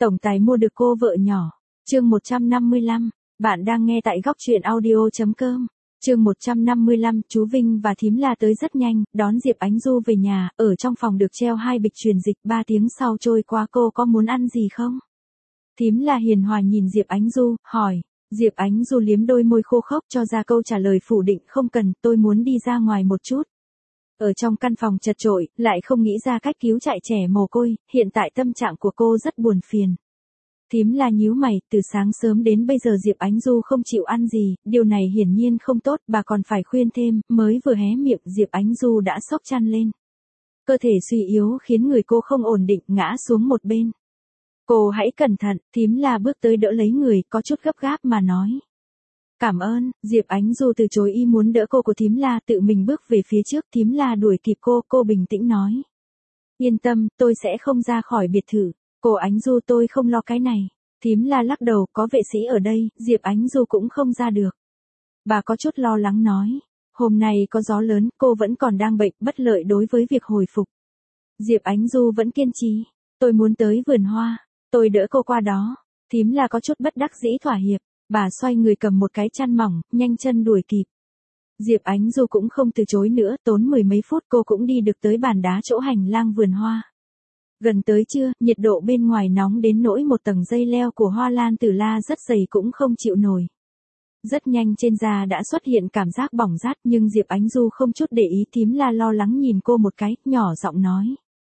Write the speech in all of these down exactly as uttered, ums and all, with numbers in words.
Tổng tài mua được cô vợ nhỏ. Chương một trăm năm mươi lăm. Bạn đang nghe tại góc truyện audio chấm com. Chương một trăm năm mươi lăm, chú Vinh và thím La tới rất nhanh, đón Diệp Ánh Du về nhà, ở trong phòng được treo hai bịch truyền dịch, ba tiếng sau trôi qua, cô có muốn ăn gì không? Thím La hiền hòa nhìn Diệp Ánh Du, hỏi. Diệp Ánh Du liếm đôi môi khô khốc cho ra câu trả lời phủ định, không cần, tôi muốn đi ra ngoài một chút. Ở trong căn phòng chật chội, lại không nghĩ ra cách cứu chạy trẻ mồ côi, hiện tại tâm trạng của cô rất buồn phiền. Thím La nhíu mày, từ sáng sớm đến bây giờ Diệp Ánh Du không chịu ăn gì, điều này hiển nhiên không tốt, bà còn phải khuyên thêm, mới vừa hé miệng Diệp Ánh Du đã sốc chăn lên. Cơ thể suy yếu khiến người cô không ổn định, ngã xuống một bên. Cô hãy cẩn thận, thím La bước tới đỡ lấy người, có chút gấp gáp mà nói. Cảm ơn, Diệp Ánh Du từ chối ý muốn đỡ cô của thím La, tự mình bước về phía trước, thím La đuổi kịp cô, cô bình tĩnh nói. Yên tâm, tôi sẽ không ra khỏi biệt thự. Cô Ánh Du, tôi không lo cái này. Thím La lắc đầu, có vệ sĩ ở đây, Diệp Ánh Du cũng không ra được. Bà có chút lo lắng nói. Hôm nay có gió lớn, cô vẫn còn đang bệnh, bất lợi đối với việc hồi phục. Diệp Ánh Du vẫn kiên trì. Tôi muốn tới vườn hoa. Tôi đỡ cô qua đó. Thím La có chút bất đắc dĩ thỏa hiệp. Bà xoay người cầm một cái chăn mỏng, nhanh chân đuổi kịp. Diệp Ánh Du cũng không từ chối nữa, tốn mười mấy phút cô cũng đi được tới bàn đá chỗ hành lang vườn hoa. Gần tới trưa, nhiệt độ bên ngoài nóng đến nỗi một tầng dây leo của hoa lan tử la rất dày cũng không chịu nổi. Rất nhanh trên da đã xuất hiện cảm giác bỏng rát, nhưng Diệp Ánh Du không chút để ý, thím La lo lắng nhìn cô một cái, nhỏ giọng nói.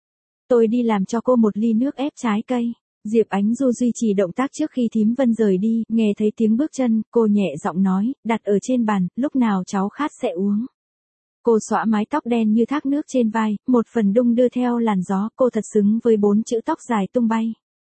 Tôi đi làm cho cô một ly nước ép trái cây. Diệp Ánh Du duy trì động tác trước khi thím Vân rời đi, nghe thấy tiếng bước chân, cô nhẹ giọng nói, đặt ở trên bàn, lúc nào cháu khát sẽ uống. Cô xõa mái tóc đen như thác nước trên vai, một phần đung đưa theo làn gió, cô thật xứng với bốn chữ tóc dài tung bay.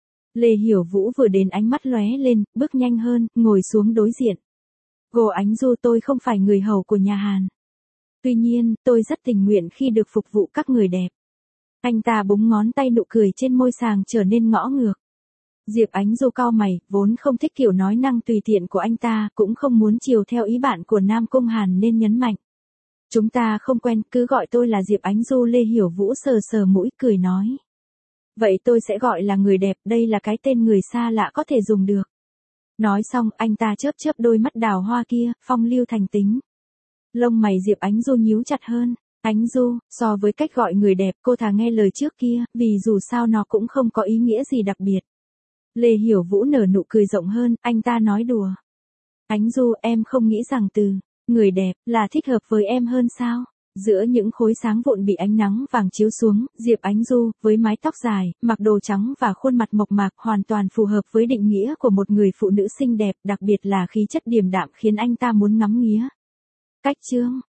Lê Hiểu Vũ vừa đến ánh mắt lóe lên, bước nhanh hơn, ngồi xuống đối diện. Cô Ánh Du, tôi không phải người hầu của nhà Hàn. Tuy nhiên, tôi rất tình nguyện khi được phục vụ các người đẹp. Anh ta búng ngón tay, nụ cười trên môi sàng trở nên ngõ ngược. Diệp Ánh Du cau mày, vốn không thích kiểu nói năng tùy tiện của anh ta, cũng không muốn chiều theo ý bạn của Nam Cung Hàn nên nhấn mạnh. Chúng ta không quen, cứ gọi tôi là Diệp Ánh Du. Lê Hiểu Vũ sờ sờ mũi, cười nói. Vậy tôi sẽ gọi là người đẹp, đây là cái tên người xa lạ có thể dùng được. Nói xong, anh ta chớp chớp đôi mắt đào hoa kia, phong lưu thành tính. Lông mày Diệp Ánh Du nhíu chặt hơn. Ánh Du, so với cách gọi người đẹp, cô thà nghe lời trước kia, vì dù sao nó cũng không có ý nghĩa gì đặc biệt. Lê Hiểu Vũ nở nụ cười rộng hơn, anh ta nói đùa. Ánh Du, em không nghĩ rằng từ người đẹp là thích hợp với em hơn sao? Giữa những khối sáng vụn bị ánh nắng vàng chiếu xuống, Diệp Ánh Du, với mái tóc dài, mặc đồ trắng và khuôn mặt mộc mạc, hoàn toàn phù hợp với định nghĩa của một người phụ nữ xinh đẹp, đặc biệt là khí chất điềm đạm khiến anh ta muốn ngắm nghía. Cách chương